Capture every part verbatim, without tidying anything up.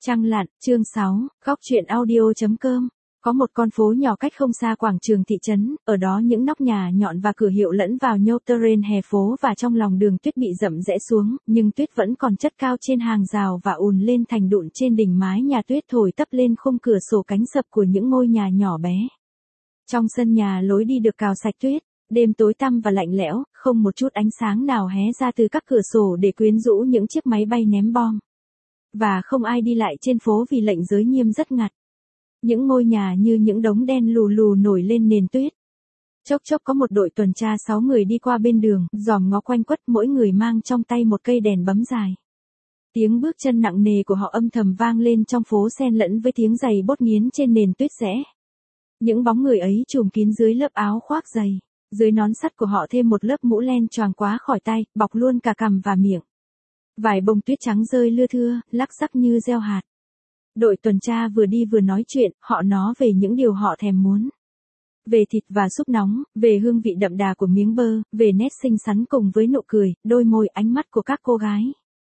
Trăng lặn, chương sáu, góc chuyện audio.com. Có một con phố nhỏ cách không xa quảng trường thị trấn, ở đó những nóc nhà nhọn và cửa hiệu lẫn vào nhau terrain hè phố và trong lòng đường tuyết bị rậm rẽ xuống, nhưng tuyết vẫn còn chất cao trên hàng rào và ùn lên thành đụn trên đỉnh mái nhà tuyết thổi tấp lên khung cửa sổ cánh sập của những ngôi nhà nhỏ bé. Trong sân nhà lối đi được cào sạch tuyết, đêm tối tăm và lạnh lẽo, không một chút ánh sáng nào hé ra từ các cửa sổ để quyến rũ những chiếc máy bay ném bom. Và không ai đi lại trên phố vì lệnh giới nghiêm rất ngặt. Những ngôi nhà như những đống đen lù lù nổi lên nền tuyết. Chốc chốc có một đội tuần tra sáu người đi qua bên đường, dòm ngó quanh quất, mỗi người mang trong tay một cây đèn bấm dài. Tiếng bước chân nặng nề của họ âm thầm vang lên trong phố xen lẫn với tiếng giày bốt nghiến trên nền tuyết rẽ. Những bóng người ấy trùm kín dưới lớp áo khoác dày, dưới nón sắt của họ thêm một lớp mũ len choàng quá khỏi tay, bọc luôn cả cằm và miệng. Vài bông tuyết trắng rơi lưa thưa, lắc xắc như gieo hạt. Đội tuần tra vừa đi vừa nói chuyện, họ nói về những điều họ thèm muốn. Về thịt và súp nóng, về hương vị đậm đà của miếng bơ, về nét xinh xắn cùng với nụ cười, đôi môi, ánh mắt của các cô gái.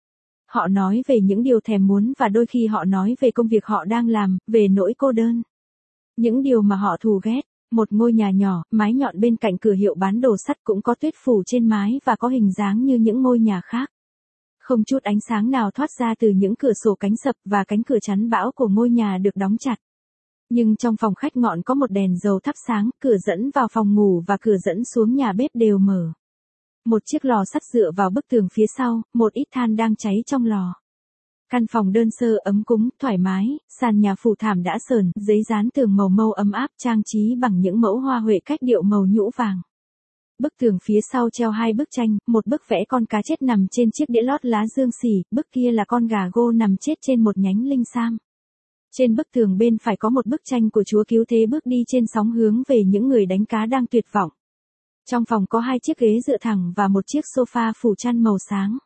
Họ nói về những điều thèm muốn và đôi khi họ nói về công việc họ đang làm, về nỗi cô đơn. Những điều mà họ thù ghét. Một ngôi nhà nhỏ, mái nhọn bên cạnh cửa hiệu bán đồ sắt cũng có tuyết phủ trên mái và có hình dáng như những ngôi nhà khác. Không chút ánh sáng nào thoát ra từ những cửa sổ cánh sập và cánh cửa chắn bão của ngôi nhà được đóng chặt. Nhưng trong phòng khách ngọn có một đèn dầu thắp sáng, cửa dẫn vào phòng ngủ và cửa dẫn xuống nhà bếp đều mở. Một chiếc lò sắt dựa vào bức tường phía sau, một ít than đang cháy trong lò. Căn phòng đơn sơ ấm cúng, thoải mái, sàn nhà phủ thảm đã sờn, giấy dán tường màu mâu ấm áp trang trí bằng những mẫu hoa huệ cách điệu màu nhũ vàng. Bức tường phía sau treo hai bức tranh, một bức vẽ con cá chết nằm trên chiếc đĩa lót lá dương xỉ, bức kia là con gà gô nằm chết trên một nhánh linh sam. Trên bức tường bên phải có một bức tranh của Chúa Cứu Thế bước đi trên sóng hướng về những người đánh cá đang tuyệt vọng. Trong phòng có hai chiếc ghế dựa thẳng và một chiếc sofa phủ chăn màu sáng.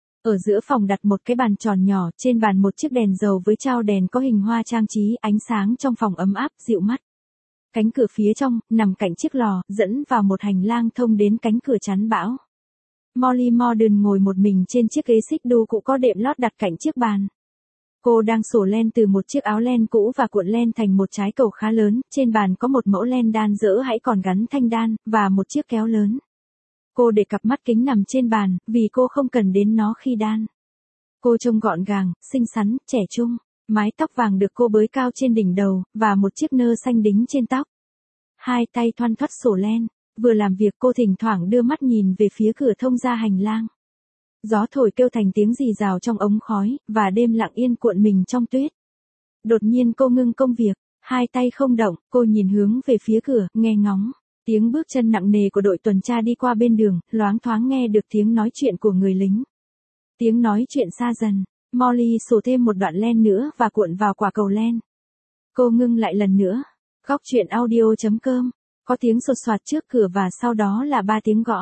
Ở giữa phòng đặt một cái bàn tròn nhỏ, trên bàn một chiếc đèn dầu với trao đèn có hình hoa trang trí, ánh sáng trong phòng ấm áp, dịu mắt. Cánh cửa phía trong, nằm cạnh chiếc lò, dẫn vào một hành lang thông đến cánh cửa chắn bão. Molly Morden ngồi một mình trên chiếc ghế xích đu cũ có đệm lót đặt cạnh chiếc bàn. Cô đang xổ len từ một chiếc áo len cũ và cuộn len thành một trái cầu khá lớn, trên bàn có một mẫu len đan dỡ hãy còn gắn thanh đan, và một chiếc kéo lớn. Cô để cặp mắt kính nằm trên bàn, vì cô không cần đến nó khi đan. Cô trông gọn gàng, xinh xắn, trẻ trung. Mái tóc vàng được cô bới cao trên đỉnh đầu, và một chiếc nơ xanh đính trên tóc. Hai tay thoăn thoắt sổ len. Vừa làm việc cô thỉnh thoảng đưa mắt nhìn về phía cửa thông ra hành lang. Gió thổi kêu thành tiếng rì rào trong ống khói, và đêm lặng yên cuộn mình trong tuyết. Đột nhiên cô ngưng công việc, hai tay không động, cô nhìn hướng về phía cửa, nghe ngóng. Tiếng bước chân nặng nề của đội tuần tra đi qua bên đường, loáng thoáng nghe được tiếng nói chuyện của người lính. Tiếng nói chuyện xa dần, Molly sổ thêm một đoạn len nữa và cuộn vào quả cầu len. Cô ngưng lại lần nữa. Góc chuyện audio.com. Có tiếng sột soạt trước cửa và sau đó là ba tiếng gõ.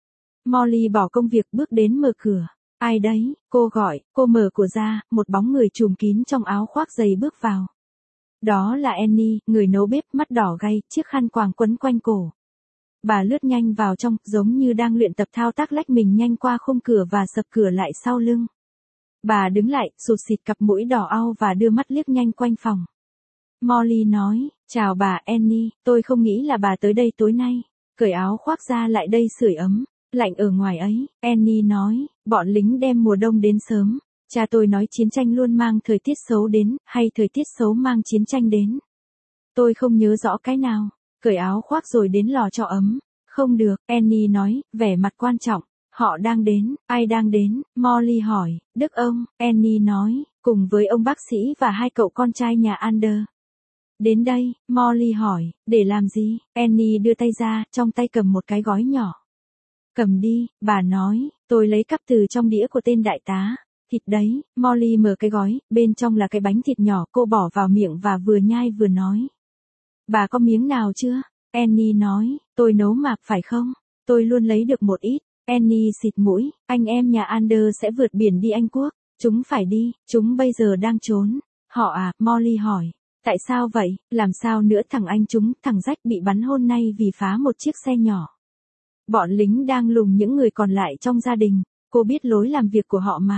Molly bỏ công việc bước đến mở cửa. Ai đấy, cô gọi, cô mở cửa ra, một bóng người trùm kín trong áo khoác dày bước vào. Đó là Annie, người nấu bếp, mắt đỏ gay, chiếc khăn quàng quấn quanh cổ. Bà lướt nhanh vào trong, giống như đang luyện tập thao tác lách mình nhanh qua khung cửa và sập cửa lại sau lưng. Bà đứng lại, sụt xịt cặp mũi đỏ au và đưa mắt liếc nhanh quanh phòng. Molly nói, chào bà Annie, tôi không nghĩ là bà tới đây tối nay. Cởi áo khoác ra lại đây sưởi ấm, lạnh ở ngoài ấy. Annie nói, bọn lính đem mùa đông đến sớm. Cha tôi nói chiến tranh luôn mang thời tiết xấu đến, hay thời tiết xấu mang chiến tranh đến. Tôi không nhớ rõ cái nào. Cởi áo khoác rồi đến lò cho ấm. Không được, Annie nói, vẻ mặt quan trọng. Họ đang đến, ai đang đến? Molly hỏi, Đức ông, Annie nói, cùng với ông bác sĩ và hai cậu con trai nhà Ander. Đến đây, Molly hỏi, để làm gì? Annie đưa tay ra, trong tay cầm một cái gói nhỏ. Cầm đi, bà nói, tôi lấy cắp từ trong đĩa của tên đại tá. Thịt đấy, Molly mở cái gói, bên trong là cái bánh thịt nhỏ, cô bỏ vào miệng và vừa nhai vừa nói. Bà có miếng nào chưa? Annie nói, tôi nấu mạp phải không? Tôi luôn lấy được một ít. Annie xịt mũi, anh em nhà Ander sẽ vượt biển đi Anh Quốc. Chúng phải đi, chúng bây giờ đang trốn. Họ à, Molly hỏi. Tại sao vậy, làm sao nữa thằng anh chúng, thằng Rách bị bắn hôm nay vì phá một chiếc xe nhỏ. Bọn lính đang lùng những người còn lại trong gia đình. Cô biết lối làm việc của họ mà.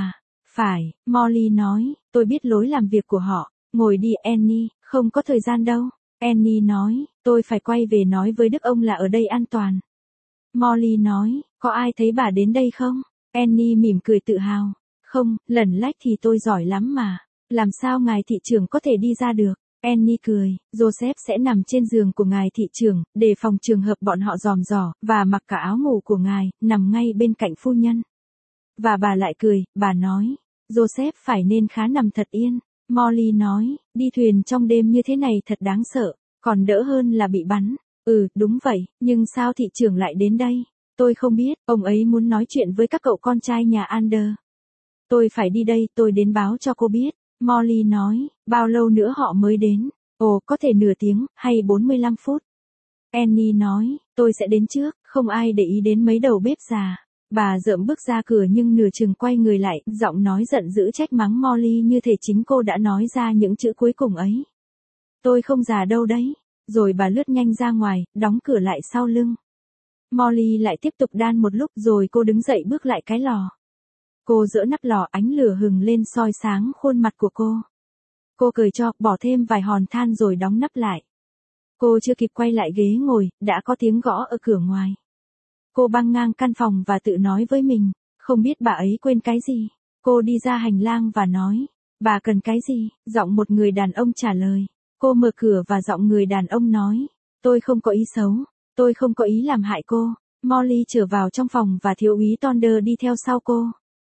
Phải, Molly nói, tôi biết lối làm việc của họ, ngồi đi Annie, không có thời gian đâu. Annie nói, tôi phải quay về nói với Đức ông là ở đây an toàn. Molly nói, có ai thấy bà đến đây không? Annie mỉm cười tự hào. Không, lẩn lách thì tôi giỏi lắm mà. Làm sao ngài thị trưởng có thể đi ra được? Annie cười, Joseph sẽ nằm trên giường của ngài thị trưởng, để phòng trường hợp bọn họ dòm dò, và mặc cả áo ngủ của ngài, nằm ngay bên cạnh phu nhân. Và bà lại cười, bà nói, Joseph phải nên khá nằm thật yên. Molly nói, đi thuyền trong đêm như thế này thật đáng sợ, còn đỡ hơn là bị bắn. Ừ, đúng vậy, nhưng sao thị trưởng lại đến đây? Tôi không biết, ông ấy muốn nói chuyện với các cậu con trai nhà Ander. Tôi phải đi đây, tôi đến báo cho cô biết. Molly nói, bao lâu nữa họ mới đến? Ồ, có thể nửa tiếng, hay bốn mươi lăm phút. Annie nói, tôi sẽ đến trước, không ai để ý đến mấy đầu bếp già. Bà dợm bước ra cửa nhưng nửa chừng quay người lại, giọng nói giận dữ trách mắng Molly như thể chính cô đã nói ra những chữ cuối cùng ấy. Tôi không già đâu đấy. Rồi bà lướt nhanh ra ngoài, đóng cửa lại sau lưng. Molly lại tiếp tục đan một lúc rồi cô đứng dậy bước lại cái lò. Cô giỡ nắp lò, ánh lửa hừng lên soi sáng khuôn mặt của cô. Cô cười cho, bỏ thêm vài hòn than rồi đóng nắp lại. Cô chưa kịp quay lại ghế ngồi, đã có tiếng gõ ở cửa ngoài. Cô băng ngang căn phòng và tự nói với mình, không biết bà ấy quên cái gì. Cô đi ra hành lang và nói, bà cần cái gì? Giọng một người đàn ông trả lời. Cô mở cửa và giọng người đàn ông nói, tôi không có ý xấu, tôi không có ý làm hại cô. Molly trở vào trong phòng và thiếu úy Thunder đi theo sau cô.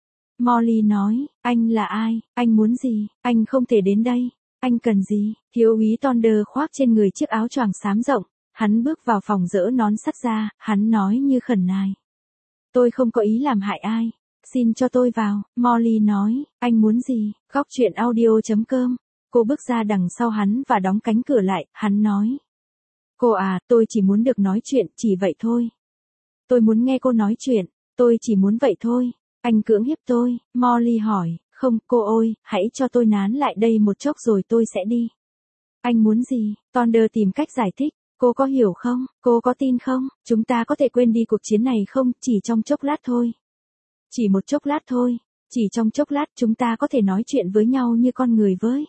Molly nói, anh là ai, anh muốn gì, anh không thể đến đây, anh cần gì? Thiếu úy Thunder khoác trên người chiếc áo choàng xám rộng, hắn bước vào phòng dỡ nón sắt ra, hắn nói như khẩn nài. Tôi không có ý làm hại ai, xin cho tôi vào. Molly nói, anh muốn gì? Góc truyện audio chấm com. Cô bước ra đằng sau hắn và đóng cánh cửa lại, hắn nói. Cô à, tôi chỉ muốn được nói chuyện, chỉ vậy thôi. Tôi muốn nghe cô nói chuyện, tôi chỉ muốn vậy thôi. Anh cưỡng hiếp tôi, Molly hỏi, không, cô ơi, hãy cho tôi nán lại đây một chốc rồi tôi sẽ đi. Anh muốn gì? Thunder tìm cách giải thích, cô có hiểu không, cô có tin không, chúng ta có thể quên đi cuộc chiến này không, chỉ trong chốc lát thôi. Chỉ một chốc lát thôi, chỉ trong chốc lát chúng ta có thể nói chuyện với nhau như con người với.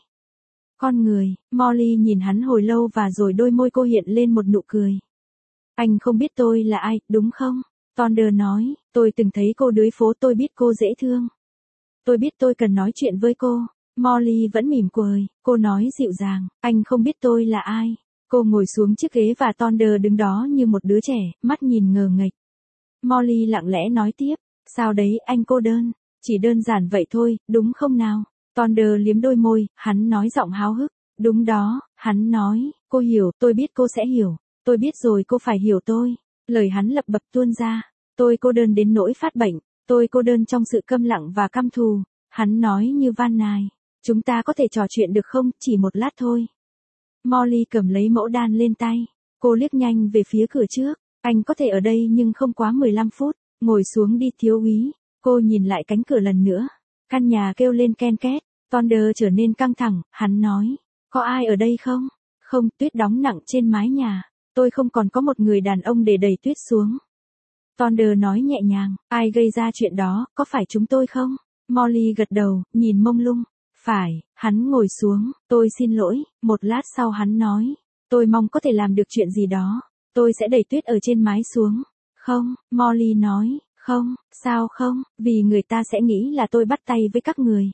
Con người, Molly nhìn hắn hồi lâu và rồi đôi môi cô hiện lên một nụ cười. Anh không biết tôi là ai, đúng không? Thunder nói, tôi từng thấy cô dưới phố, tôi biết cô dễ thương. Tôi biết tôi cần nói chuyện với cô. Molly vẫn mỉm cười, cô nói dịu dàng, anh không biết tôi là ai. Cô ngồi xuống chiếc ghế và Thunder đứng đó như một đứa trẻ, mắt nhìn ngờ nghệch. Molly lặng lẽ nói tiếp, sao đấy anh cô đơn, chỉ đơn giản vậy thôi, đúng không nào? Thunder liếm đôi môi, hắn nói giọng háo hức, đúng đó, hắn nói, cô hiểu, tôi biết cô sẽ hiểu, tôi biết rồi cô phải hiểu tôi. Lời hắn lập bập tuôn ra, tôi cô đơn đến nỗi phát bệnh, tôi cô đơn trong sự câm lặng và căm thù. Hắn nói như van nài, chúng ta có thể trò chuyện được không, chỉ một lát thôi. Molly cầm lấy mẫu đan lên tay, cô liếc nhanh về phía cửa trước, anh có thể ở đây nhưng không quá mười lăm phút, ngồi xuống đi thiếu úy. Cô nhìn lại cánh cửa lần nữa, căn nhà kêu lên ken két, Thunder trở nên căng thẳng, hắn nói, có ai ở đây không? Không, tuyết đóng nặng trên mái nhà, tôi không còn có một người đàn ông để đẩy tuyết xuống. Thunder nói nhẹ nhàng, ai gây ra chuyện đó, có phải chúng tôi không? Molly gật đầu, nhìn mông lung. Phải, hắn ngồi xuống, tôi xin lỗi, một lát sau hắn nói, tôi mong có thể làm được chuyện gì đó, tôi sẽ đẩy tuyết ở trên mái xuống. Không, Molly nói, không, sao không, vì người ta sẽ nghĩ là tôi bắt tay với các người.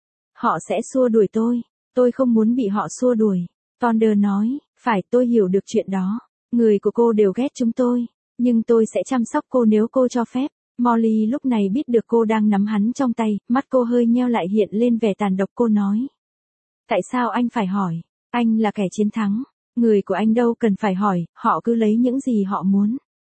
Họ sẽ xua đuổi tôi, tôi không muốn bị họ xua đuổi. Thunder nói, phải, tôi hiểu được chuyện đó, người của cô đều ghét chúng tôi, nhưng tôi sẽ chăm sóc cô nếu cô cho phép. Molly lúc này biết được cô đang nắm hắn trong tay, mắt cô hơi nheo lại hiện lên vẻ tàn độc. Cô nói, tại sao anh phải hỏi, anh là kẻ chiến thắng, người của anh đâu cần phải hỏi, họ cứ lấy những gì họ muốn.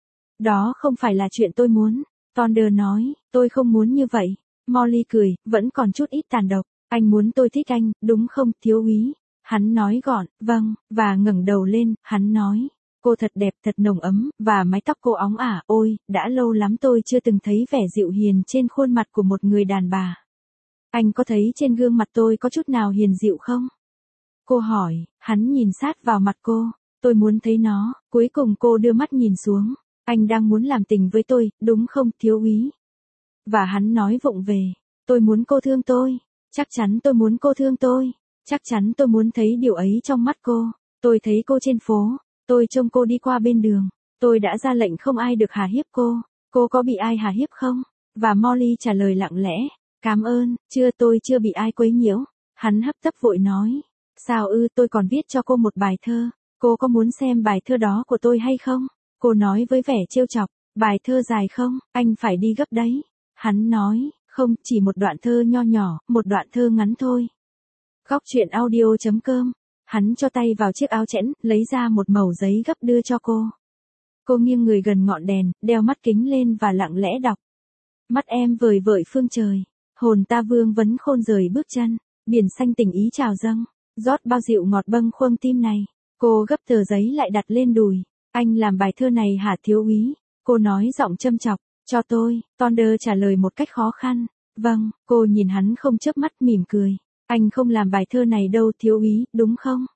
Đó không phải là chuyện tôi muốn. Thunder nói, tôi không muốn như vậy. Molly cười, vẫn còn chút ít tàn độc, anh muốn tôi thích anh, đúng không thiếu úy? Hắn nói gọn, vâng, và ngẩng đầu lên, hắn nói, cô thật đẹp, thật nồng ấm, và mái tóc cô óng ả, ôi, đã lâu lắm tôi chưa từng thấy vẻ dịu hiền trên khuôn mặt của một người đàn bà. Anh có thấy trên gương mặt tôi có chút nào hiền dịu không? Cô hỏi, hắn nhìn sát vào mặt cô, tôi muốn thấy nó, cuối cùng cô đưa mắt nhìn xuống, anh đang muốn làm tình với tôi, đúng không thiếu úy? Và hắn nói vụng về, Tôi muốn cô thương tôi. Chắc chắn tôi muốn cô thương tôi. Chắc chắn tôi muốn thấy điều ấy trong mắt cô. Tôi thấy cô trên phố. Tôi trông cô đi qua bên đường. Tôi đã ra lệnh không ai được hà hiếp cô. Cô có bị ai hà hiếp không? Và Molly trả lời lặng lẽ. Cảm ơn, chưa tôi chưa bị ai quấy nhiễu. Hắn hấp tấp vội nói. Sao ư, tôi còn viết cho cô một bài thơ. Cô có muốn xem bài thơ đó của tôi hay không? Cô nói với vẻ trêu chọc. Bài thơ dài không, anh phải đi gấp đấy. Hắn nói, không, chỉ một đoạn thơ nho nhỏ, một đoạn thơ ngắn thôi. Góc truyện audio chấm com. Hắn cho tay vào chiếc áo chẽn, lấy ra một mẩu giấy gấp đưa cho cô. Cô nghiêng người gần ngọn đèn, đeo mắt kính lên và lặng lẽ đọc. Mắt em vời vợi phương trời, hồn ta vương vấn khôn rời bước chân, biển xanh tình ý trào dâng, rót bao rượu ngọt bâng khuâng tim này. Cô gấp tờ giấy lại đặt lên đùi. Anh làm bài thơ này hả thiếu úy? Cô nói giọng châm chọc. Cho tôi, Thunder trả lời một cách khó khăn. Vâng, cô nhìn hắn không chớp mắt mỉm cười. Anh không làm bài thơ này đâu thiếu úy, đúng không?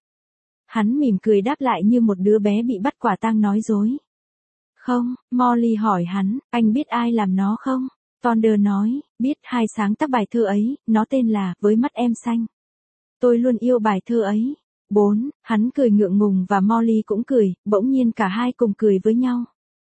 Hắn mỉm cười đáp lại như một đứa bé bị bắt quả tang nói dối. Không, Molly hỏi hắn, anh biết ai làm nó không? Thunder nói, biết, hai sáng tác bài thơ ấy, nó tên là Với mắt em xanh. Tôi luôn yêu bài thơ ấy. bốn. Hắn cười ngượng ngùng và Molly cũng cười, bỗng nhiên cả hai cùng cười với nhau.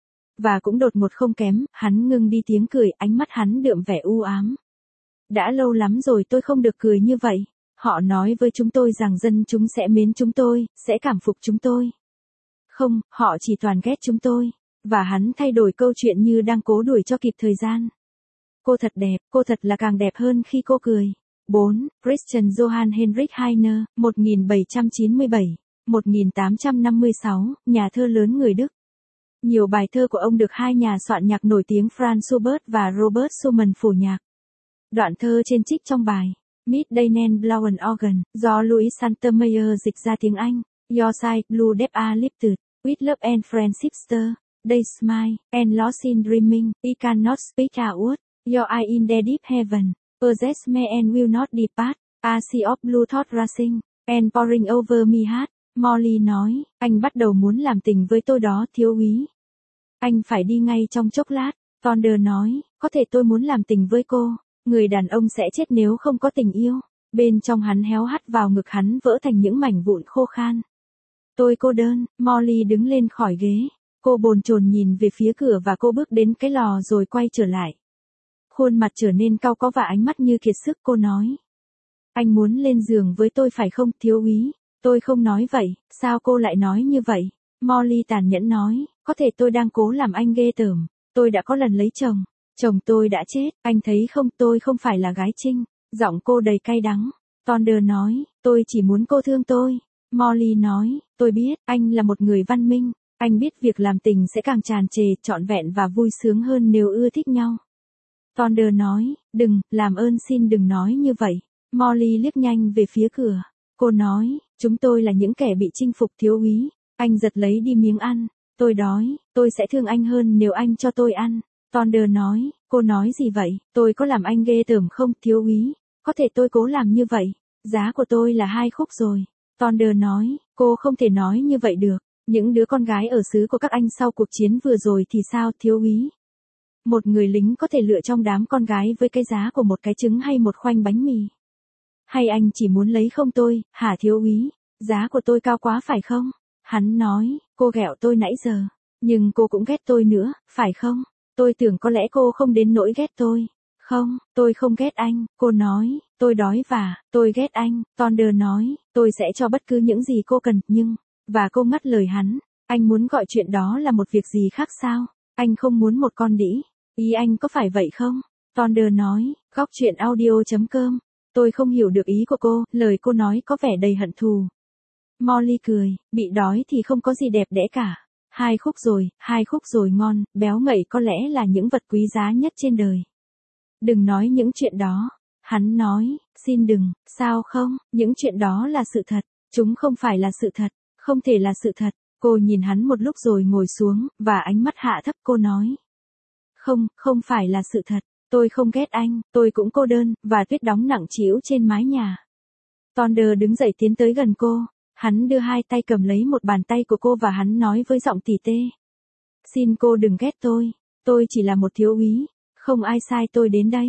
Và cũng đột ngột không kém, hắn ngưng đi tiếng cười, ánh mắt hắn đượm vẻ u ám. Đã lâu lắm rồi tôi không được cười như vậy. Họ nói với chúng tôi rằng dân chúng sẽ mến chúng tôi, sẽ cảm phục chúng tôi. Không, họ chỉ toàn ghét chúng tôi. Và hắn thay đổi câu chuyện như đang cố đuổi cho kịp thời gian. Cô thật đẹp, cô thật là càng đẹp hơn khi cô cười. bốn. Christian Johann Heinrich Heine, một nghìn bảy trăm chín mươi bảy đến một nghìn tám trăm năm mươi sáu, nhà thơ lớn người Đức. Nhiều bài thơ của ông được hai nhà soạn nhạc nổi tiếng Franz Schubert và Robert Schumann phổ nhạc. Đoạn thơ trên trích trong bài Mit deinen blauen Augen do Louis Santermeyer dịch ra tiếng Anh. Your side blue deep a lifted, with love and friendship they smile, and lost in dreaming, I cannot speak a word, your eye in the deep heaven, possess me and will not depart, a sea of blue thought rushing, and pouring over me heart. Molly nói, anh bắt đầu muốn làm tình với tôi đó thiếu úy. Anh phải đi ngay trong chốc lát. Thunder nói, có thể tôi muốn làm tình với cô. Người đàn ông sẽ chết nếu không có tình yêu. Bên trong hắn héo hắt vào ngực hắn vỡ thành những mảnh vụn khô khan. Tôi cô đơn. Molly đứng lên khỏi ghế. Cô bồn chồn nhìn về phía cửa và cô bước đến cái lò rồi quay trở lại. Khuôn mặt trở nên cau có và ánh mắt như kiệt sức. Cô nói, anh muốn lên giường với tôi phải không thiếu úy? Tôi không nói vậy, sao cô lại nói như vậy? Molly tàn nhẫn nói, có thể tôi đang cố làm anh ghê tởm. Tôi đã có lần lấy chồng. Chồng tôi đã chết, anh thấy không, tôi không phải là gái trinh. Giọng cô đầy cay đắng. Thunder nói, tôi chỉ muốn cô thương tôi. Molly nói, tôi biết, anh là một người văn minh. Anh biết việc làm tình sẽ càng tràn trề, trọn vẹn và vui sướng hơn nếu ưa thích nhau. Thunder nói, đừng, làm ơn xin đừng nói như vậy. Molly liếc nhanh về phía cửa. Cô nói, chúng tôi là những kẻ bị chinh phục thiếu úy. Anh giật lấy đi miếng ăn. Tôi đói, tôi sẽ thương anh hơn nếu anh cho tôi ăn. Thunder nói, cô nói gì vậy? Tôi có làm anh ghê tởm không thiếu úy? Có thể tôi cố làm như vậy. Giá của tôi là hai khúc rồi. Thunder nói, cô không thể nói như vậy được. Những đứa con gái ở xứ của các anh sau cuộc chiến vừa rồi thì sao thiếu úy? Một người lính có thể lựa trong đám con gái với cái giá của một cái trứng hay một khoanh bánh mì. Hay anh chỉ muốn lấy không tôi, hả thiếu úy? Giá của tôi cao quá phải không? Hắn nói, cô ghẹo tôi nãy giờ. Nhưng cô cũng ghét tôi nữa, phải không? Tôi tưởng có lẽ cô không đến nỗi ghét tôi. Không, tôi không ghét anh, cô nói, tôi đói và, tôi ghét anh. Thunder nói, tôi sẽ cho bất cứ những gì cô cần, nhưng, và cô ngắt lời hắn, anh muốn gọi chuyện đó là một việc gì khác sao? Anh không muốn một con đĩ. Ý anh có phải vậy không? Thunder nói, góc truyện audio chấm com. Tôi không hiểu được ý của cô, lời cô nói có vẻ đầy hận thù. Molly cười, bị đói thì không có gì đẹp đẽ cả. Hai khúc rồi, hai khúc rồi ngon, béo ngậy có lẽ là những vật quý giá nhất trên đời. Đừng nói những chuyện đó. Hắn nói, xin đừng, sao không, những chuyện đó là sự thật. Chúng không phải là sự thật, không thể là sự thật. Cô nhìn hắn một lúc rồi ngồi xuống, và ánh mắt hạ thấp cô nói. Không, không phải là sự thật. Tôi không ghét anh, tôi cũng cô đơn, và tuyết đóng nặng trĩu trên mái nhà. Thunder đứng dậy tiến tới gần cô. Hắn đưa hai tay cầm lấy một bàn tay của cô và hắn nói với giọng tỉ tê. Xin cô đừng ghét tôi. Tôi chỉ là một thiếu úy. Không ai sai tôi đến đây.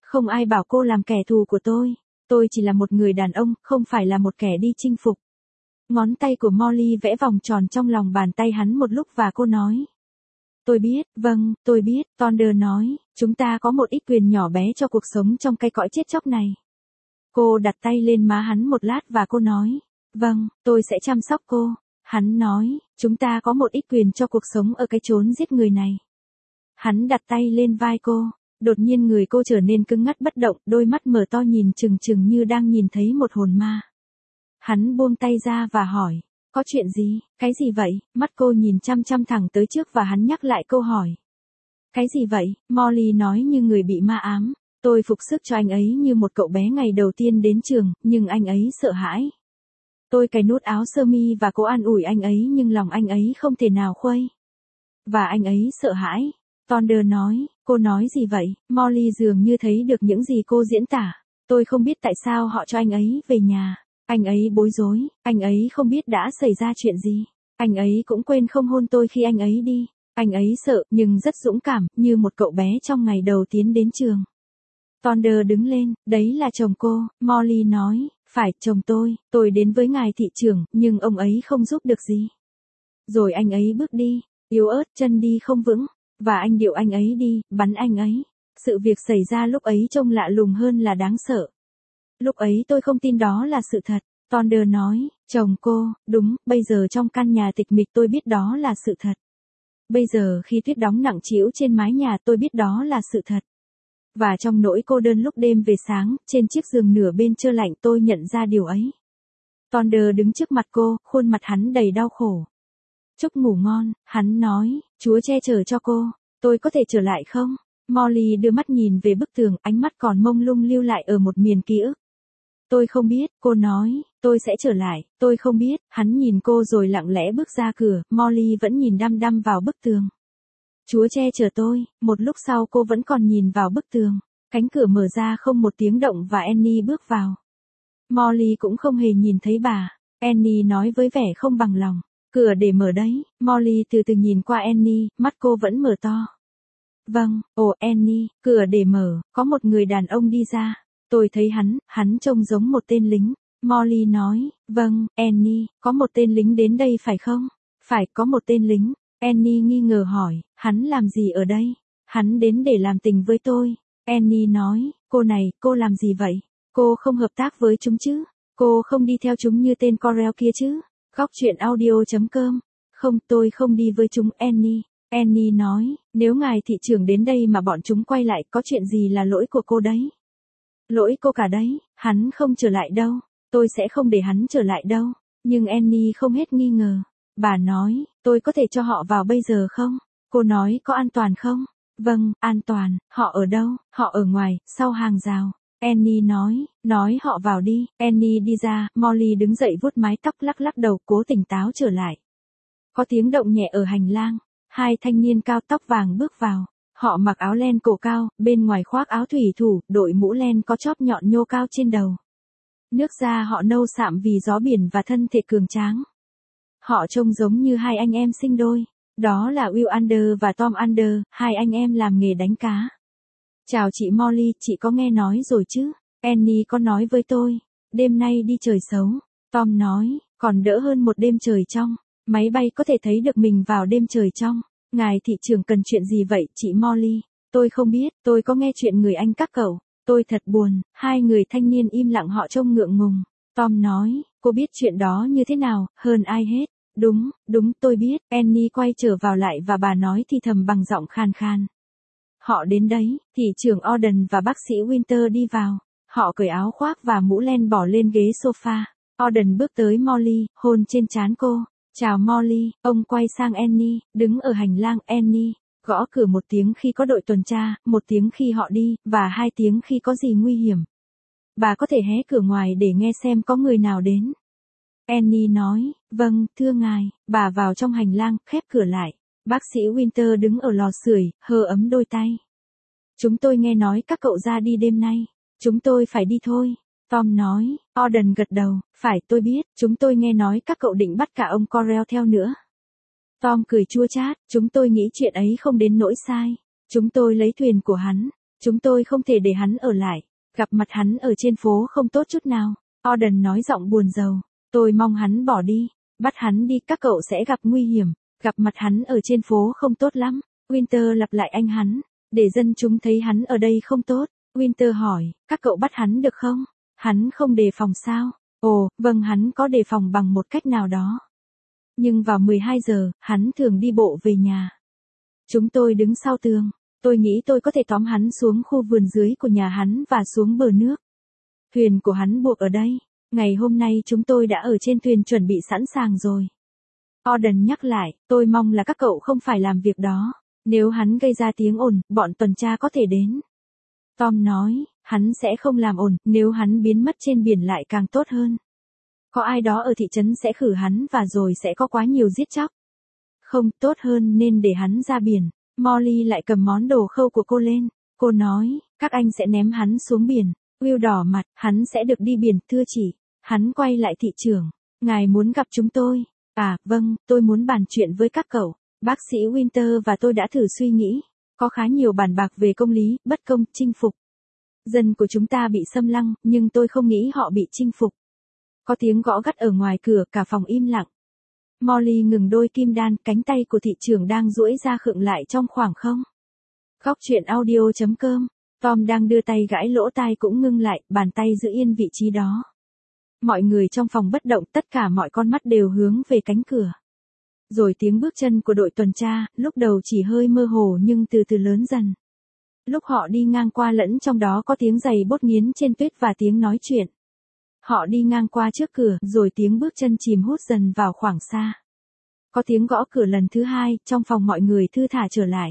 Không ai bảo cô làm kẻ thù của tôi. Tôi chỉ là một người đàn ông, không phải là một kẻ đi chinh phục. Ngón tay của Molly vẽ vòng tròn trong lòng bàn tay hắn một lúc và cô nói. Tôi biết, vâng, tôi biết, Thunder nói, chúng ta có một ít quyền nhỏ bé cho cuộc sống trong cái cõi chết chóc này. Cô đặt tay lên má hắn một lát và cô nói, vâng, tôi sẽ chăm sóc cô. Hắn nói, chúng ta có một ít quyền cho cuộc sống ở cái chốn giết người này. Hắn đặt tay lên vai cô, đột nhiên người cô trở nên cứng ngắc bất động, đôi mắt mở to nhìn chừng chừng như đang nhìn thấy một hồn ma. Hắn buông tay ra và hỏi, có chuyện gì, cái gì vậy? Mắt cô nhìn chăm chăm thẳng tới trước và hắn nhắc lại câu hỏi. Cái gì vậy? Molly nói như người bị ma ám. Tôi phục sức cho anh ấy như một cậu bé ngày đầu tiên đến trường, nhưng anh ấy sợ hãi. Tôi cài nút áo sơ mi và cố an ủi anh ấy nhưng lòng anh ấy không thể nào khuây. Và anh ấy sợ hãi. Thunder nói, cô nói gì vậy? Molly dường như thấy được những gì cô diễn tả. Tôi không biết tại sao họ cho anh ấy về nhà. Anh ấy bối rối, anh ấy không biết đã xảy ra chuyện gì. Anh ấy cũng quên không hôn tôi khi anh ấy đi. Anh ấy sợ, nhưng rất dũng cảm, như một cậu bé trong ngày đầu tiến đến trường. Thunder đứng lên, đấy là chồng cô, Molly nói, phải, chồng tôi, tôi đến với ngài thị trưởng, nhưng ông ấy không giúp được gì. Rồi anh ấy bước đi, yếu ớt, chân đi không vững, và anh điệu anh ấy đi, bắn anh ấy. Sự việc xảy ra lúc ấy trông lạ lùng hơn là đáng sợ. Lúc ấy tôi không tin đó là sự thật. Thunder nói, chồng cô, đúng, bây giờ trong căn nhà tịch mịch tôi biết đó là sự thật. Bây giờ khi tuyết đóng nặng trĩu trên mái nhà tôi biết đó là sự thật. Và trong nỗi cô đơn lúc đêm về sáng, trên chiếc giường nửa bên trơ lạnh tôi nhận ra điều ấy. Thunder đứng trước mặt cô, khuôn mặt hắn đầy đau khổ. Chúc ngủ ngon, hắn nói, Chúa che chở cho cô, tôi có thể trở lại không? Molly đưa mắt nhìn về bức tường, ánh mắt còn mông lung lưu lại ở một miền ký ức. Tôi không biết, cô nói, tôi sẽ trở lại, tôi không biết, hắn nhìn cô rồi lặng lẽ bước ra cửa, Molly vẫn nhìn đăm đăm vào bức tường. Chúa che chở tôi, một lúc sau cô vẫn còn nhìn vào bức tường, cánh cửa mở ra không một tiếng động và Annie bước vào. Molly cũng không hề nhìn thấy bà, Annie nói với vẻ không bằng lòng, cửa để mở đấy, Molly từ từ nhìn qua Annie, mắt cô vẫn mở to. Vâng, ồ Annie, cửa để mở, có một người đàn ông đi ra. Tôi thấy hắn, hắn trông giống một tên lính. Molly nói, vâng, Annie, có một tên lính đến đây phải không? Phải, có một tên lính. Annie nghi ngờ hỏi, hắn làm gì ở đây? Hắn đến để làm tình với tôi. Annie nói, cô này, cô làm gì vậy? Cô không hợp tác với chúng chứ? Cô không đi theo chúng như tên Corel kia chứ? Góc truyện audio chấm com. Không, tôi không đi với chúng, Annie. Annie nói, nếu ngài thị trưởng đến đây mà bọn chúng quay lại, có chuyện gì là lỗi của cô đấy? Lỗi cô cả đấy, hắn không trở lại đâu, tôi sẽ không để hắn trở lại đâu. Nhưng Annie không hết nghi ngờ. Bà nói, tôi có thể cho họ vào bây giờ không? Cô nói có an toàn không? Vâng, an toàn, họ ở đâu? Họ ở ngoài, sau hàng rào. Annie nói, nói họ vào đi. Annie đi ra, Molly đứng dậy vuốt mái tóc lắc lắc đầu cố tỉnh táo trở lại. Có tiếng động nhẹ ở hành lang, hai thanh niên cao tóc vàng bước vào. Họ mặc áo len cổ cao, bên ngoài khoác áo thủy thủ, đội mũ len có chóp nhọn nhô cao trên đầu. Nước da họ nâu sạm vì gió biển và thân thể cường tráng. Họ trông giống như hai anh em sinh đôi. Đó là Will Under và Tom Under, hai anh em làm nghề đánh cá. Chào chị Molly, chị có nghe nói rồi chứ? Annie có nói với tôi. Đêm nay đi trời xấu. Tom nói, còn đỡ hơn một đêm trời trong. Máy bay có thể thấy được mình vào đêm trời trong. Ngài thị trưởng cần chuyện gì vậy, chị Molly? Tôi không biết, tôi có nghe chuyện người anh các cậu. Tôi thật buồn, hai người thanh niên im lặng họ trông ngượng ngùng. Tom nói, cô biết chuyện đó như thế nào, hơn ai hết. Đúng, đúng, tôi biết. Annie quay trở vào lại và bà nói thì thầm bằng giọng khan khan. Họ đến đấy, thị trưởng Auden và bác sĩ Winter đi vào. Họ cởi áo khoác và mũ len bỏ lên ghế sofa. Auden bước tới Molly, hôn trên trán cô. Chào Molly, ông quay sang Annie, đứng ở hành lang. Annie, gõ cửa một tiếng khi có đội tuần tra, một tiếng khi họ đi, và hai tiếng khi có gì nguy hiểm. Bà có thể hé cửa ngoài để nghe xem có người nào đến. Annie nói, vâng, thưa ngài. Bà vào trong hành lang, khép cửa lại. Bác sĩ Winter đứng ở lò sưởi, hơ ấm đôi tay. Chúng tôi nghe nói các cậu ra đi đêm nay. Chúng tôi phải đi thôi. Tom nói, Auden gật đầu, phải tôi biết, chúng tôi nghe nói các cậu định bắt cả ông Corel theo nữa. Tom cười chua chát, chúng tôi nghĩ chuyện ấy không đến nỗi sai. Chúng tôi lấy thuyền của hắn. Chúng tôi không thể để hắn ở lại. Gặp mặt hắn ở trên phố không tốt chút nào. Auden nói giọng buồn rầu. Tôi mong hắn bỏ đi. Bắt hắn đi, các cậu sẽ gặp nguy hiểm. Gặp mặt hắn ở trên phố không tốt lắm. Winter lặp lại anh hắn. Để dân chúng thấy hắn ở đây không tốt. Winter hỏi, các cậu bắt hắn được không? Hắn không đề phòng sao? Ồ, vâng, hắn có đề phòng bằng một cách nào đó. Nhưng vào mười hai giờ, hắn thường đi bộ về nhà. Chúng tôi đứng sau tường. Tôi nghĩ tôi có thể tóm hắn xuống khu vườn dưới của nhà hắn và xuống bờ nước. Thuyền của hắn buộc ở đây. Ngày hôm nay chúng tôi đã ở trên thuyền chuẩn bị sẵn sàng rồi. Auden nhắc lại, tôi mong là các cậu không phải làm việc đó. Nếu hắn gây ra tiếng ồn, bọn tuần tra có thể đến. Tom nói, hắn sẽ không làm ồn, nếu hắn biến mất trên biển lại càng tốt hơn. Có ai đó ở thị trấn sẽ khử hắn và rồi sẽ có quá nhiều giết chóc. Không, tốt hơn nên để hắn ra biển. Molly lại cầm món đồ khâu của cô lên. Cô nói, các anh sẽ ném hắn xuống biển. Will đỏ mặt, hắn sẽ được đi biển, thưa chị. Hắn quay lại thị trưởng. Ngài muốn gặp chúng tôi. À, vâng, tôi muốn bàn chuyện với các cậu. Bác sĩ Winter và tôi đã thử suy nghĩ. Có khá nhiều bàn bạc về công lý, bất công, chinh phục. Dân của chúng ta bị xâm lăng, nhưng tôi không nghĩ họ bị chinh phục. Có tiếng gõ gắt ở ngoài cửa, cả phòng im lặng. Molly ngừng đôi kim đan, cánh tay của thị trưởng đang duỗi ra khựng lại trong khoảng không. Góc truyện audio chấm com. Tom đang đưa tay gãi lỗ tai cũng ngưng lại, bàn tay giữ yên vị trí đó. Mọi người trong phòng bất động, tất cả mọi con mắt đều hướng về cánh cửa. Rồi tiếng bước chân của đội tuần tra, lúc đầu chỉ hơi mơ hồ nhưng từ từ lớn dần. Lúc họ đi ngang qua lẫn trong đó có tiếng giày bốt nghiến trên tuyết và tiếng nói chuyện. Họ đi ngang qua trước cửa, rồi tiếng bước chân chìm hút dần vào khoảng xa. Có tiếng gõ cửa lần thứ hai, trong phòng mọi người thư thả trở lại.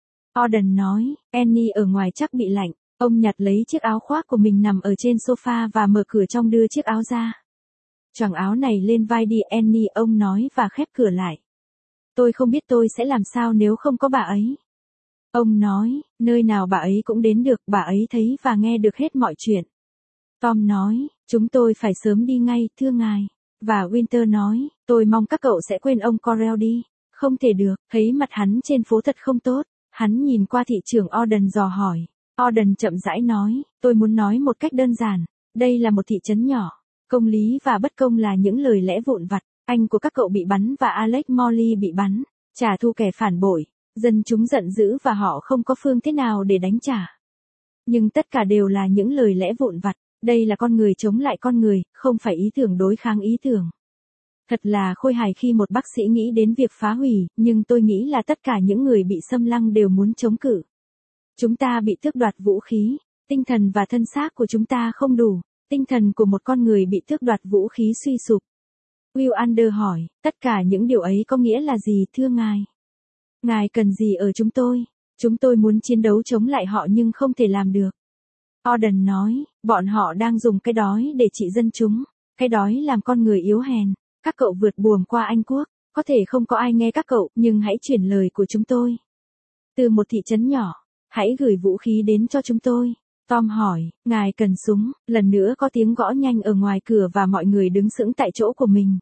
Auden nói, Annie ở ngoài chắc bị lạnh. Ông nhặt lấy chiếc áo khoác của mình nằm ở trên sofa và mở cửa trong đưa chiếc áo ra. Choàng áo này lên vai đi Annie, ông nói và khép cửa lại. Tôi không biết tôi sẽ làm sao nếu không có bà ấy. Ông nói, nơi nào bà ấy cũng đến được, bà ấy thấy và nghe được hết mọi chuyện. Tom nói, chúng tôi phải sớm đi ngay, thưa ngài. Và Winter nói, tôi mong các cậu sẽ quên ông Correll đi. Không thể được, thấy mặt hắn trên phố thật không tốt. Hắn nhìn qua thị trưởng Auden dò hỏi. Auden chậm rãi nói, tôi muốn nói một cách đơn giản. Đây là một thị trấn nhỏ. Công lý và bất công là những lời lẽ vụn vặt. Anh của các cậu bị bắn và Alex Morley bị bắn. Trả thù kẻ phản bội. Dân chúng giận dữ và họ không có phương thế nào để đánh trả. Nhưng tất cả đều là những lời lẽ vụn vặt. Đây là con người chống lại con người, không phải ý tưởng đối kháng ý tưởng. Thật là khôi hài khi một bác sĩ nghĩ đến việc phá hủy, nhưng tôi nghĩ là tất cả những người bị xâm lăng đều muốn chống cự. Chúng ta bị tước đoạt vũ khí, tinh thần và thân xác của chúng ta không đủ, tinh thần của một con người bị tước đoạt vũ khí suy sụp. Will Under hỏi, tất cả những điều ấy có nghĩa là gì thưa ngài? Ngài cần gì ở chúng tôi? Chúng tôi muốn chiến đấu chống lại họ nhưng không thể làm được. Auden nói, bọn họ đang dùng cái đói để trị dân chúng. Cái đói làm con người yếu hèn. Các cậu vượt buồm qua Anh Quốc. Có thể không có ai nghe các cậu, nhưng hãy chuyển lời của chúng tôi. Từ một thị trấn nhỏ, hãy gửi vũ khí đến cho chúng tôi. Tom hỏi, ngài cần súng. Lần nữa có tiếng gõ nhanh ở ngoài cửa và mọi người đứng sững tại chỗ của mình.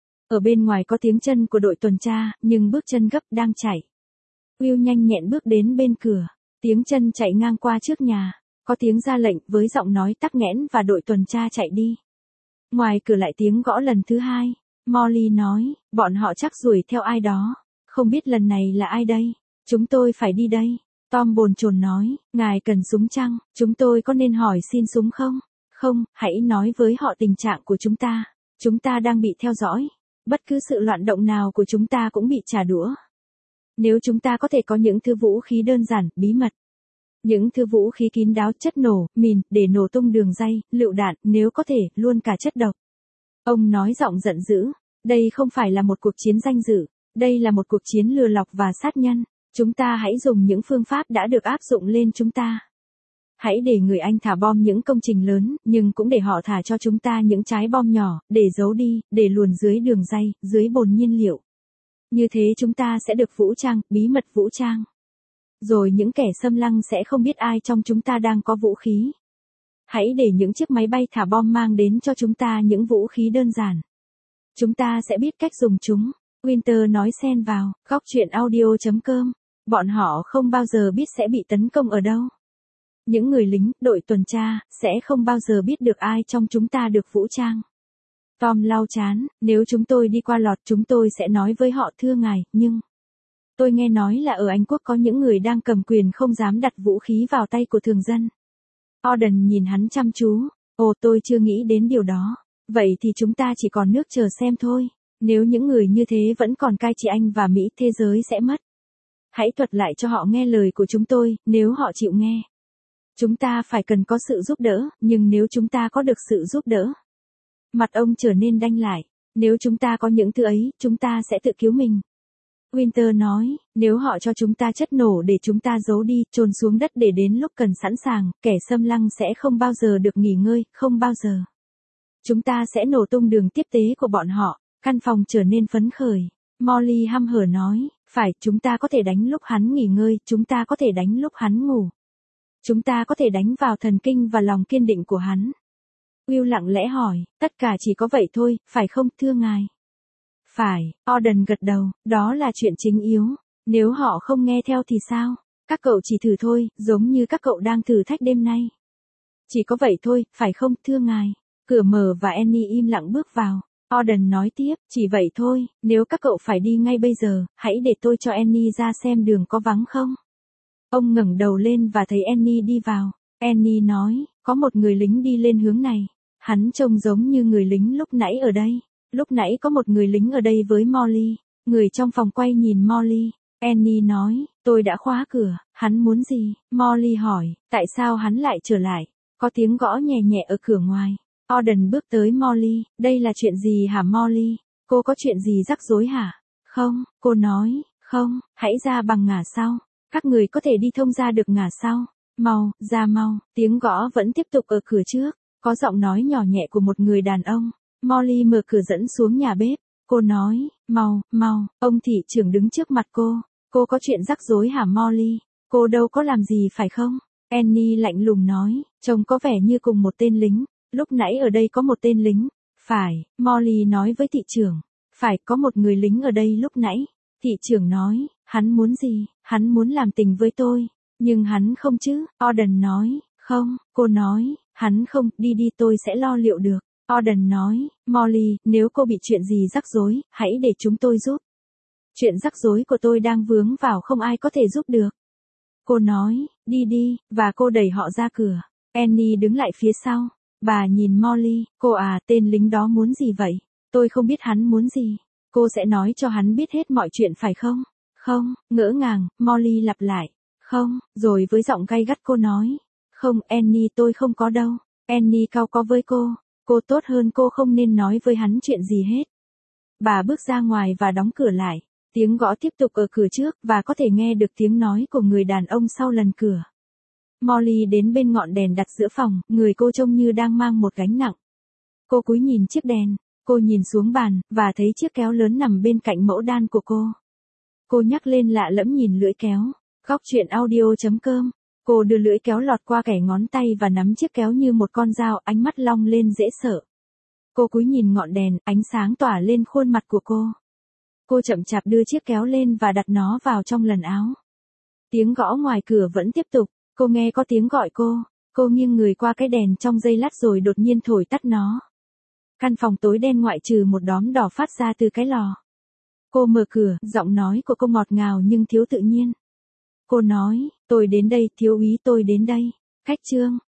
Ở bên ngoài có tiếng chân của đội tuần tra, nhưng bước chân gấp đang chạy. Will nhanh nhẹn bước đến bên cửa. Tiếng chân chạy ngang qua trước nhà. Có tiếng ra lệnh với giọng nói tắc nghẽn và đội tuần tra chạy đi. Ngoài cửa lại tiếng gõ lần thứ hai. Molly nói, bọn họ chắc đuổi theo ai đó. Không biết lần này là ai đây. Chúng tôi phải đi đây. Tom bồn chồn nói, ngài cần súng chăng? Chúng tôi có nên hỏi xin súng không? Không, hãy nói với họ tình trạng của chúng ta. Chúng ta đang bị theo dõi. Bất cứ sự loạn động nào của chúng ta cũng bị trả đũa. Nếu chúng ta có thể có những thứ vũ khí đơn giản, bí mật. Những thứ vũ khí kín đáo, chất nổ, mìn, để nổ tung đường dây, lựu đạn, nếu có thể, luôn cả chất độc. Ông nói giọng giận dữ, đây không phải là một cuộc chiến danh dự, đây là một cuộc chiến lừa lọc và sát nhân. Chúng ta hãy dùng những phương pháp đã được áp dụng lên chúng ta. Hãy để người Anh thả bom những công trình lớn, nhưng cũng để họ thả cho chúng ta những trái bom nhỏ, để giấu đi, để luồn dưới đường dây, dưới bồn nhiên liệu. Như thế chúng ta sẽ được vũ trang, bí mật vũ trang. Rồi những kẻ xâm lăng sẽ không biết ai trong chúng ta đang có vũ khí. Hãy để những chiếc máy bay thả bom mang đến cho chúng ta những vũ khí đơn giản. Chúng ta sẽ biết cách dùng chúng. Winter nói xen vào, góc truyện audio chấm com. Bọn họ không bao giờ biết sẽ bị tấn công ở đâu. Những người lính, đội tuần tra, sẽ không bao giờ biết được ai trong chúng ta được vũ trang. Tom lau chán, nếu chúng tôi đi qua lọt chúng tôi sẽ nói với họ thưa ngài, nhưng... Tôi nghe nói là ở Anh Quốc có những người đang cầm quyền không dám đặt vũ khí vào tay của thường dân. Auden nhìn hắn chăm chú, ồ tôi chưa nghĩ đến điều đó. Vậy thì chúng ta chỉ còn nước chờ xem thôi. Nếu những người như thế vẫn còn cai trị Anh và Mỹ, thế giới sẽ mất. Hãy thuật lại cho họ nghe lời của chúng tôi, nếu họ chịu nghe. Chúng ta phải cần có sự giúp đỡ, nhưng nếu chúng ta có được sự giúp đỡ. Mặt ông trở nên đanh lại. Nếu chúng ta có những thứ ấy, chúng ta sẽ tự cứu mình. Winter nói, nếu họ cho chúng ta chất nổ để chúng ta giấu đi, chôn xuống đất để đến lúc cần sẵn sàng, kẻ xâm lăng sẽ không bao giờ được nghỉ ngơi, không bao giờ. Chúng ta sẽ nổ tung đường tiếp tế của bọn họ. Căn phòng trở nên phấn khởi. Molly hăm hở nói, phải, chúng ta có thể đánh lúc hắn nghỉ ngơi, chúng ta có thể đánh lúc hắn ngủ. Chúng ta có thể đánh vào thần kinh và lòng kiên định của hắn. Will lặng lẽ hỏi, tất cả chỉ có vậy thôi, phải không thưa ngài? Phải, Auden gật đầu, đó là chuyện chính yếu. Nếu họ không nghe theo thì sao? Các cậu chỉ thử thôi, giống như các cậu đang thử thách đêm nay. Chỉ có vậy thôi, phải không thưa ngài? Cửa mở và Annie im lặng bước vào. Auden nói tiếp, chỉ vậy thôi, nếu các cậu phải đi ngay bây giờ, hãy để tôi cho Annie ra xem đường có vắng không. Ông ngẩng đầu lên và thấy Annie đi vào. Annie nói, có một người lính đi lên hướng này. Hắn trông giống như người lính lúc nãy ở đây. Lúc nãy có một người lính ở đây với Molly. Người trong phòng quay nhìn Molly. Annie nói, tôi đã khóa cửa, hắn muốn gì? Molly hỏi, tại sao hắn lại trở lại? Có tiếng gõ nhẹ nhẹ ở cửa ngoài. Auden bước tới Molly, đây là chuyện gì hả Molly? Cô có chuyện gì rắc rối hả? Không, cô nói, không, hãy ra bằng ngả sau. Các người có thể đi thông ra được ngả sau. Mau, ra mau, tiếng gõ vẫn tiếp tục ở cửa trước. Có giọng nói nhỏ nhẹ của một người đàn ông. Molly mở cửa dẫn xuống nhà bếp. Cô nói, mau, mau, ông thị trưởng đứng trước mặt cô. Cô có chuyện rắc rối hả Molly? Cô đâu có làm gì phải không? Annie lạnh lùng nói, trông có vẻ như cùng một tên lính. Lúc nãy ở đây có một tên lính. Phải, Molly nói với thị trưởng. Phải, có một người lính ở đây lúc nãy. Thị trưởng nói, hắn muốn gì? Hắn muốn làm tình với tôi. Nhưng hắn không chứ? Auden nói, không, cô nói, hắn không, đi đi tôi sẽ lo liệu được. Auden nói, Molly, nếu cô bị chuyện gì rắc rối, hãy để chúng tôi giúp. Chuyện rắc rối của tôi đang vướng vào không ai có thể giúp được. Cô nói, đi đi, và cô đẩy họ ra cửa. Annie đứng lại phía sau. Bà nhìn Molly, cô à, tên lính đó muốn gì vậy? Tôi không biết hắn muốn gì. Cô sẽ nói cho hắn biết hết mọi chuyện phải không? Không, ngỡ ngàng, Molly lặp lại. Không, rồi với giọng gay gắt cô nói. Không, Annie tôi không có đâu. Annie cau có với cô. Cô tốt hơn cô không nên nói với hắn chuyện gì hết. Bà bước ra ngoài và đóng cửa lại. Tiếng gõ tiếp tục ở cửa trước và có thể nghe được tiếng nói của người đàn ông sau lần cửa. Molly đến bên ngọn đèn đặt giữa phòng, người cô trông như đang mang một gánh nặng. Cô cúi nhìn chiếc đèn, cô nhìn xuống bàn, và thấy chiếc kéo lớn nằm bên cạnh mẫu đan của cô. Cô nhắc lên lạ lẫm nhìn lưỡi kéo. Góc truyện audio chấm com. Cô đưa lưỡi kéo lọt qua kẻ ngón tay và nắm chiếc kéo như một con dao, ánh mắt long lên dễ sợ. Cô cúi nhìn ngọn đèn, ánh sáng tỏa lên khuôn mặt của cô. Cô chậm chạp đưa chiếc kéo lên và đặt nó vào trong lần áo. Tiếng gõ ngoài cửa vẫn tiếp tục. Cô nghe có tiếng gọi cô. Cô nghiêng người qua cái đèn trong giây lát rồi đột nhiên thổi tắt nó. Căn phòng tối đen ngoại trừ một đốm đỏ phát ra từ cái lò. Cô mở cửa, giọng nói của cô ngọt ngào nhưng thiếu tự nhiên. Cô nói, tôi đến đây, thiếu úy tôi đến đây. Khách trương,